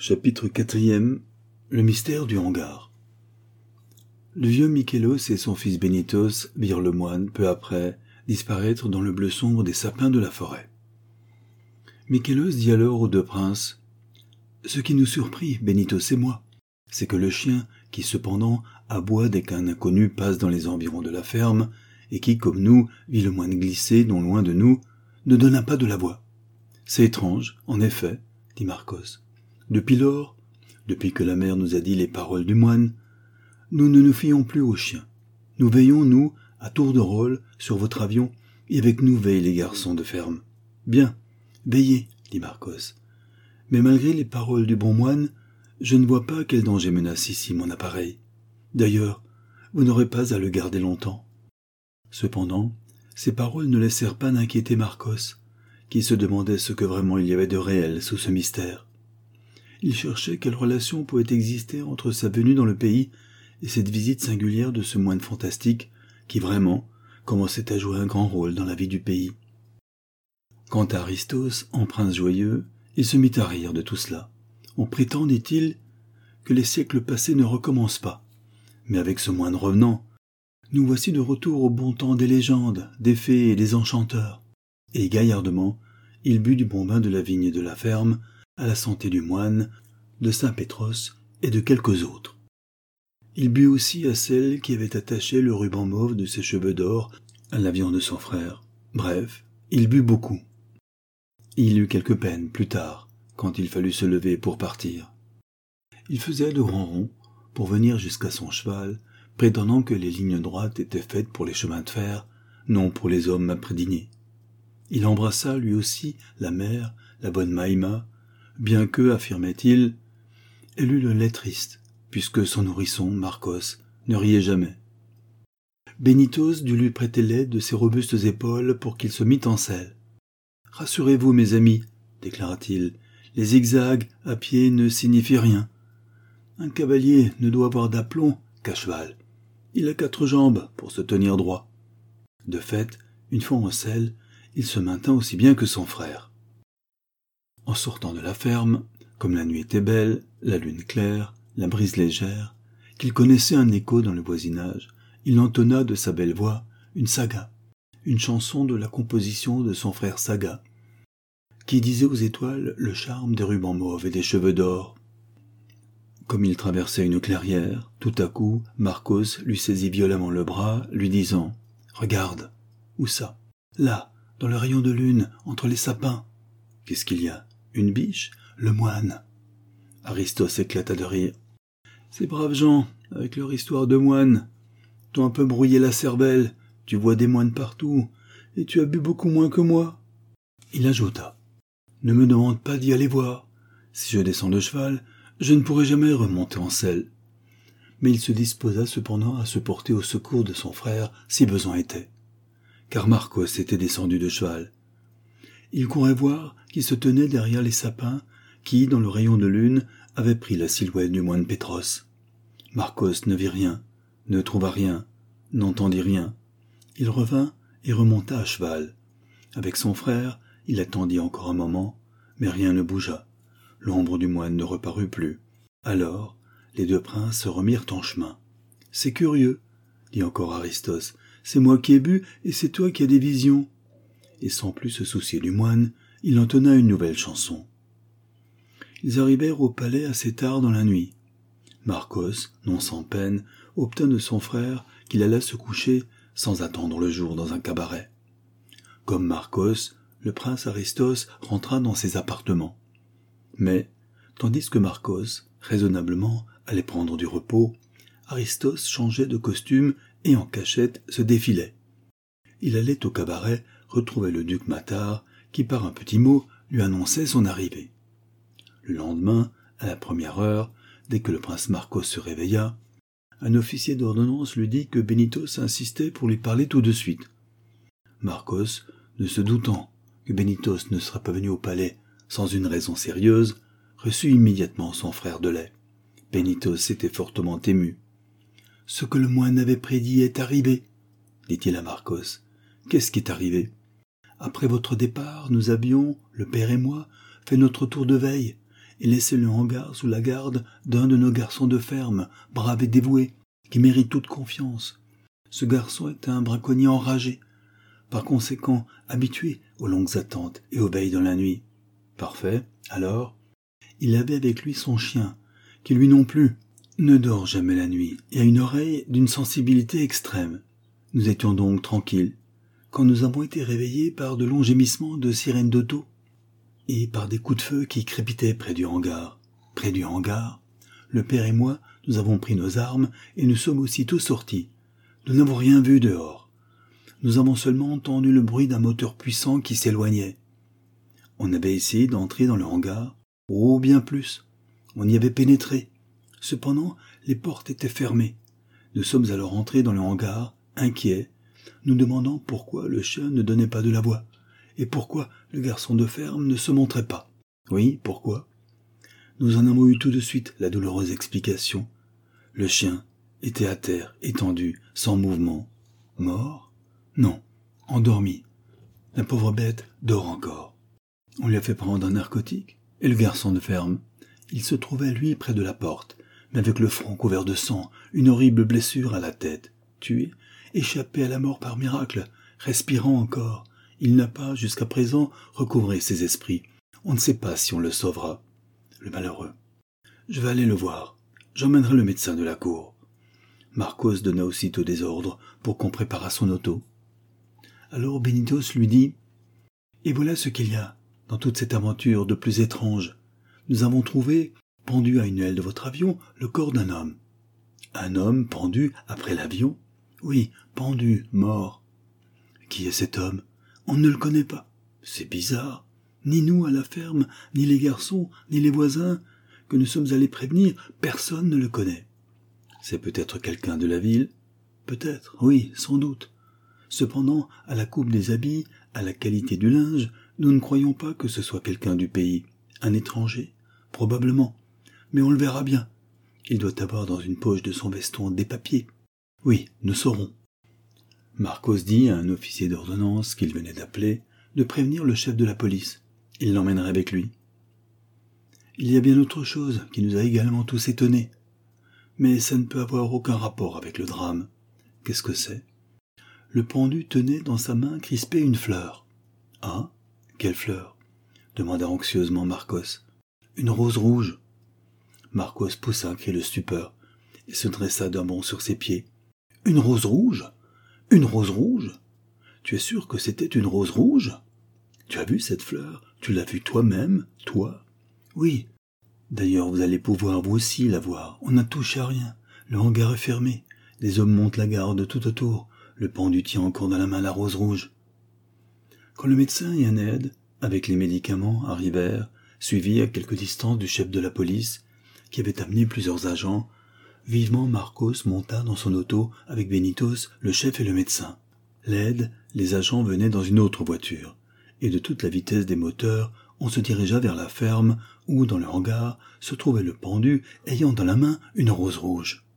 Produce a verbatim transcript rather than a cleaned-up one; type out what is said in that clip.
Chapitre quatrième. Le mystère du hangar. Le vieux Mikélos et son fils Bénitos virent le moine, peu après, disparaître dans le bleu sombre des sapins de la forêt. Mikélos dit alors aux deux princes « Ce qui nous surprit, Bénitos et moi, c'est que le chien, qui cependant aboie dès qu'un inconnu passe dans les environs de la ferme, et qui, comme nous, vit le moine glisser non loin de nous, ne donna pas de la voix. C'est étrange, en effet, dit Marcos. Depuis lors, depuis que la mère nous a dit les paroles du moine, nous ne nous fions plus aux chiens. Nous veillons, nous, à tour de rôle, sur votre avion, et avec nous veillent les garçons de ferme. Bien, veillez, dit Marcos. Mais malgré les paroles du bon moine, je ne vois pas quel danger menace ici mon appareil. D'ailleurs, vous n'aurez pas à le garder longtemps. Cependant, ces paroles ne laissèrent pas d'inquiéter Marcos, qui se demandait ce que vraiment il y avait de réel sous ce mystère. Il cherchait quelle relation pouvait exister entre sa venue dans le pays et cette visite singulière de ce moine fantastique qui vraiment commençait à jouer un grand rôle dans la vie du pays. Quant à Aristos, en prince joyeux, il se mit à rire de tout cela. On prétend, dit-il, que les siècles passés ne recommencent pas. Mais avec ce moine revenant, nous voici de retour au bon temps des légendes, des fées et des enchanteurs. Et gaillardement, il but du bon vin de la vigne et de la ferme, à la santé du moine, de saint Pétros et de quelques autres. Il but aussi à celle qui avait attaché le ruban mauve de ses cheveux d'or à l'avion de son frère. Bref, il but beaucoup. Il eut quelque peine plus tard, quand il fallut se lever pour partir. Il faisait de grands ronds pour venir jusqu'à son cheval, prétendant que les lignes droites étaient faites pour les chemins de fer, non pour les hommes après dîner. Il embrassa lui aussi la mère, la bonne Maïma, bien que, affirmait-il, elle eut le lait triste, puisque son nourrisson, Marcos, ne riait jamais. Bénitos dut lui prêter l'aide de ses robustes épaules pour qu'il se mît en selle. « Rassurez-vous, mes amis, déclara-t-il, les zigzags à pied ne signifient rien. Un cavalier ne doit avoir d'aplomb qu'à cheval. Il a quatre jambes pour se tenir droit. » De fait, une fois en selle, il se maintint aussi bien que son frère. En sortant de la ferme, comme la nuit était belle, la lune claire, la brise légère, qu'il connaissait un écho dans le voisinage, il entonna de sa belle voix une saga, une chanson de la composition de son frère Saga, qui disait aux étoiles le charme des rubans mauves et des cheveux d'or. Comme il traversait une clairière, tout à coup, Marcos lui saisit violemment le bras, lui disant « Regarde, où ça? Là, dans le rayon de lune, entre les sapins. Qu'est-ce qu'il y a? Une biche? Le moine. » Aristos éclata de rire. « Ces braves gens, avec leur histoire de moine, t'ont un peu brouillé la cervelle, tu vois des moines partout, et tu as bu beaucoup moins que moi. » Il ajouta. « Ne me demande pas d'y aller voir. Si je descends de cheval, je ne pourrai jamais remonter en selle. » Mais il se disposa cependant à se porter au secours de son frère si besoin était, car Marcos était descendu de cheval. Il courait voir qui se tenait derrière les sapins, qui, dans le rayon de lune, avait pris la silhouette du moine Pétros. Marcos ne vit rien, ne trouva rien, n'entendit rien. Il revint et remonta à cheval. Avec son frère, il attendit encore un moment, mais rien ne bougea. L'ombre du moine ne reparut plus. Alors, les deux princes se remirent en chemin. « C'est curieux, » dit encore Aristos. « C'est moi qui ai bu et c'est toi qui as des visions. » Et sans plus se soucier du moine, il entonna une nouvelle chanson. Ils arrivèrent au palais assez tard dans la nuit. Marcos, non sans peine, obtint de son frère qu'il allât se coucher sans attendre le jour dans un cabaret. Comme Marcos, le prince Aristos rentra dans ses appartements. Mais, tandis que Marcos, raisonnablement, allait prendre du repos, Aristos changeait de costume et en cachette se défilait. Il allait au cabaret retrouver le duc Matar, qui par un petit mot lui annonçait son arrivée. Le lendemain, à la première heure, dès que le prince Marcos se réveilla, un officier d'ordonnance lui dit que Bénitos insistait pour lui parler tout de suite. Marcos, ne se doutant que Bénitos ne serait pas venu au palais sans une raison sérieuse, reçut immédiatement son frère de lait. Bénitos était fortement ému. « Ce que le moine avait prédit est arrivé, » dit-il à Marcos. « Qu'est-ce qui est arrivé? Après votre départ, nous avions, le père et moi, fait notre tour de veille, et laissé le hangar sous la garde d'un de nos garçons de ferme, brave et dévoué, qui mérite toute confiance. Ce garçon était un braconnier enragé, par conséquent habitué aux longues attentes et aux veilles dans la nuit. Parfait, alors, il avait avec lui son chien, qui lui non plus ne dort jamais la nuit et a une oreille d'une sensibilité extrême. Nous étions donc tranquilles, quand nous avons été réveillés par de longs gémissements de sirènes d'auto et par des coups de feu qui crépitaient près du hangar. Près du hangar, le père et moi, nous avons pris nos armes et nous sommes aussitôt sortis. Nous n'avons rien vu dehors. Nous avons seulement entendu le bruit d'un moteur puissant qui s'éloignait. On avait essayé d'entrer dans le hangar, oh bien plus. On y avait pénétré. Cependant, les portes étaient fermées. Nous sommes alors entrés dans le hangar, inquiets, nous demandant pourquoi le chien ne donnait pas de la voix, et pourquoi le garçon de ferme ne se montrait pas. Oui, pourquoi? Nous en avons eu tout de suite la douloureuse explication. Le chien était à terre, étendu, sans mouvement. Mort? Non, endormi. La pauvre bête dort encore. On lui a fait prendre un narcotique, et le garçon de ferme, il se trouvait lui près de la porte, mais avec le front couvert de sang, une horrible blessure à la tête, tué, échappé à la mort par miracle, respirant encore. Il n'a pas, jusqu'à présent, recouvré ses esprits. On ne sait pas si on le sauvera. Le malheureux. Je vais aller le voir. J'emmènerai le médecin de la cour. Marcos donna aussitôt des ordres pour qu'on préparât son auto. Alors Benitez lui dit « Et voilà ce qu'il y a dans toute cette aventure de plus étrange. Nous avons trouvé, pendu à une aile de votre avion, le corps d'un homme. » « Un homme pendu après l'avion ? » ?»« Oui, pendu, mort. » »« Qui est cet homme ? » ?»« On ne le connaît pas. C'est bizarre. Ni nous à la ferme, ni les garçons, ni les voisins que nous sommes allés prévenir, personne ne le connaît. C'est peut-être quelqu'un de la ville ? Peut-être, oui, sans doute. Cependant, à la coupe des habits, à la qualité du linge, nous ne croyons pas que ce soit quelqu'un du pays. Un étranger ? Probablement. Mais on le verra bien. Il doit avoir dans une poche de son veston des papiers. Oui, nous saurons. Marcos dit à un officier d'ordonnance qu'il venait d'appeler de prévenir le chef de la police. Il l'emmènerait avec lui. Il y a bien autre chose qui nous a également tous étonnés. Mais ça ne peut avoir aucun rapport avec le drame. Qu'est-ce que c'est ? Le pendu tenait dans sa main crispée une fleur. « Ah, quelle fleur ?» demanda anxieusement Marcos. « Une rose rouge. » Marcos poussa un cri de stupeur et se dressa d'un bond sur ses pieds. « Une rose rouge ? Une rose rouge ? Tu es sûr que c'était une rose rouge ? Tu as vu cette fleur ? Tu l'as vue toi-même, toi ? Oui. D'ailleurs, vous allez pouvoir vous aussi la voir. On n'a touché à rien. Le hangar est fermé. Les hommes montent la garde tout autour. Le pendu tient encore dans la main la rose rouge. » Quand le médecin et un aide, avec les médicaments, arrivèrent, suivis à quelque distance du chef de la police, qui avait amené plusieurs agents, vivement Marcos monta dans son auto avec Benitez, le chef et le médecin. L'aide, les agents venaient dans une autre voiture, et de toute la vitesse des moteurs, on se dirigea vers la ferme où, dans le hangar, se trouvait le pendu ayant dans la main une rose rouge.